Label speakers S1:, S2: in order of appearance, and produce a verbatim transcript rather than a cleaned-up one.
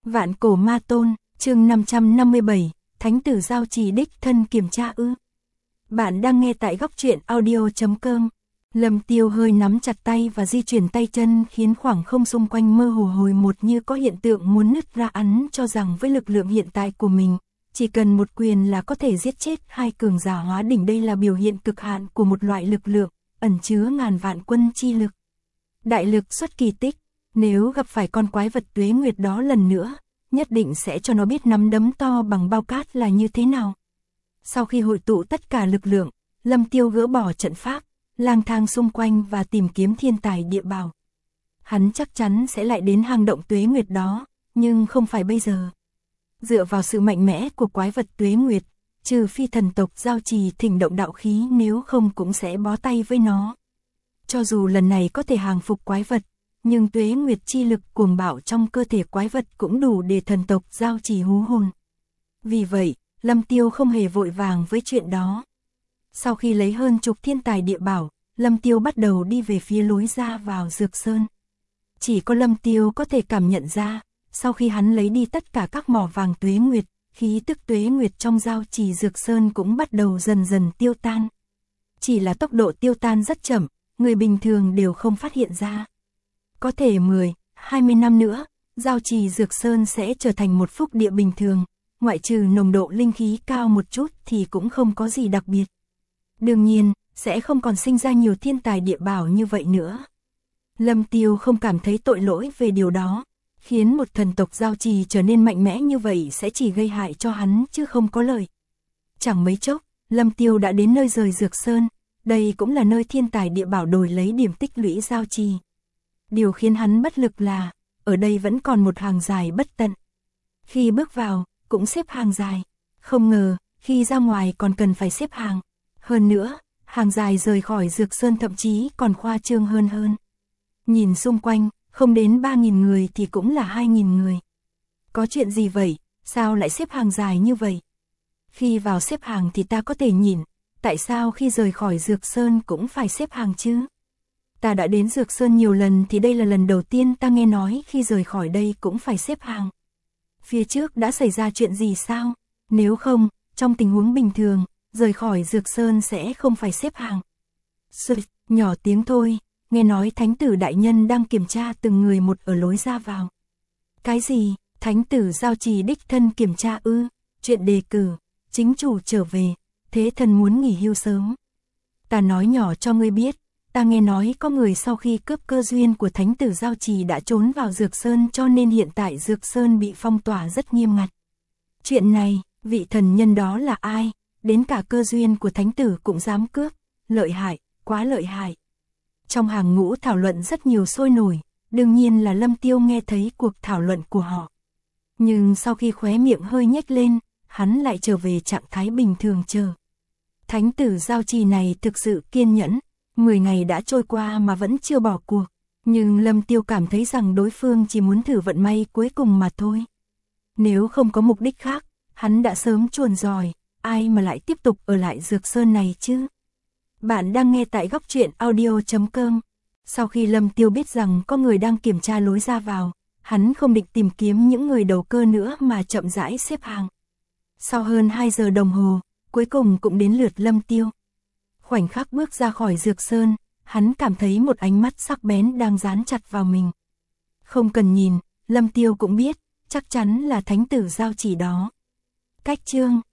S1: Vạn cổ ma tôn, chương năm trăm năm mươi bảy, Thánh tử giao trì đích thân kiểm tra ư. Bạn đang nghe tại góc truyện audio chấm com. Lâm Tiêu hơi nắm chặt tay và di chuyển tay chân khiến khoảng không xung quanh mơ hồ hồi một như có hiện tượng muốn nứt ra, hắn cho rằng với lực lượng hiện tại của mình, chỉ cần một quyền là có thể giết chết hai cường giả hóa đỉnh. Đây là biểu hiện cực hạn của một loại lực lượng, ẩn chứa ngàn vạn quân chi lực. Đại lực xuất kỳ tích, nếu gặp phải con quái vật tuế nguyệt đó lần nữa, nhất định sẽ cho nó biết nắm đấm to bằng bao cát là như thế nào. Sau khi hội tụ tất cả lực lượng, Lâm Tiêu gỡ bỏ trận pháp, lang thang xung quanh và tìm kiếm thiên tài địa bảo. Hắn chắc chắn sẽ lại đến hang động tuế nguyệt đó, nhưng không phải bây giờ. Dựa vào sự mạnh mẽ của quái vật tuế nguyệt, trừ phi thần tộc giao trì thỉnh động đạo khí, nếu không cũng sẽ bó tay với nó. Cho dù lần này có thể hàng phục quái vật, nhưng tuế nguyệt chi lực cuồng bạo trong cơ thể quái vật cũng đủ để thần tộc giao trì hú hồn. Vì vậy, Lâm Tiêu không hề vội vàng với chuyện đó. Sau khi lấy hơn chục thiên tài địa bảo, Lâm Tiêu bắt đầu đi về phía lối ra vào Dược Sơn. Chỉ có Lâm Tiêu có thể cảm nhận ra, sau khi hắn lấy đi tất cả các mỏ vàng tuế nguyệt, khí tức tuế nguyệt trong giao trì Dược Sơn cũng bắt đầu dần dần tiêu tan. Chỉ là tốc độ tiêu tan rất chậm, người bình thường đều không phát hiện ra. Có thể mười, hai mươi năm nữa, giao trì Dược Sơn sẽ trở thành một phúc địa bình thường, ngoại trừ nồng độ linh khí cao một chút thì cũng không có gì đặc biệt. Đương nhiên, sẽ không còn sinh ra nhiều thiên tài địa bảo như vậy nữa. Lâm Tiêu không cảm thấy tội lỗi về điều đó, khiến một thần tộc giao trì trở nên mạnh mẽ như vậy sẽ chỉ gây hại cho hắn chứ không có lợi. Chẳng mấy chốc, Lâm Tiêu đã đến nơi rời Dược Sơn, đây cũng là nơi thiên tài địa bảo đổi lấy điểm tích lũy giao trì. Điều khiến hắn bất lực là, ở đây vẫn còn một hàng dài bất tận. Khi bước vào, cũng xếp hàng dài. Không ngờ, khi ra ngoài còn cần phải xếp hàng. Hơn nữa, hàng dài rời khỏi Dược Sơn thậm chí còn khoa trương hơn hơn. Nhìn xung quanh, không đến ba nghìn người thì cũng là hai nghìn người. Có chuyện gì vậy, sao lại xếp hàng dài như vậy? Khi vào xếp hàng thì ta có thể nhìn, tại sao khi rời khỏi Dược Sơn cũng phải xếp hàng chứ? Ta đã đến Dược Sơn nhiều lần thì đây là lần đầu tiên ta nghe nói khi rời khỏi đây cũng phải xếp hàng. Phía trước đã xảy ra chuyện gì sao? Nếu không, trong tình huống bình thường, rời khỏi Dược Sơn sẽ không phải xếp hàng. Sụt, nhỏ tiếng thôi, nghe nói Thánh tử đại nhân đang kiểm tra từng người một ở lối ra vào. Cái gì? Thánh tử giao trì đích thân kiểm tra ư? Chuyện đề cử, chính chủ trở về, thế thần muốn nghỉ hưu sớm. Ta nói nhỏ cho ngươi biết, ta nghe nói có người sau khi cướp cơ duyên của Thánh tử giao trì đã trốn vào Dược Sơn, cho nên hiện tại Dược Sơn bị phong tỏa rất nghiêm ngặt. Chuyện này, vị thần nhân đó là ai? Đến cả cơ duyên của Thánh tử cũng dám cướp, lợi hại, quá lợi hại. Trong hàng ngũ thảo luận rất nhiều sôi nổi, đương nhiên là Lâm Tiêu nghe thấy cuộc thảo luận của họ. Nhưng sau khi khóe miệng hơi nhếch lên, hắn lại trở về trạng thái bình thường chờ. Thánh tử giao trì này thực sự kiên nhẫn, mười ngày đã trôi qua mà vẫn chưa bỏ cuộc. Nhưng Lâm Tiêu cảm thấy rằng đối phương chỉ muốn thử vận may cuối cùng mà thôi. Nếu không có mục đích khác, hắn đã sớm chuồn ròi, ai mà lại tiếp tục ở lại Dược Sơn này chứ? Bạn đang nghe tại góc truyện audio chấm com. Sau khi Lâm Tiêu biết rằng có người đang kiểm tra lối ra vào, hắn không định tìm kiếm những người đầu cơ nữa mà chậm rãi xếp hàng. Sau hơn hai giờ đồng hồ, cuối cùng cũng đến lượt Lâm Tiêu. Khoảnh khắc bước ra khỏi Dược Sơn, hắn cảm thấy một ánh mắt sắc bén đang dán chặt vào mình. Không cần nhìn, Lâm Tiêu cũng biết, chắc chắn là Thánh tử giao trì đó. Cách chương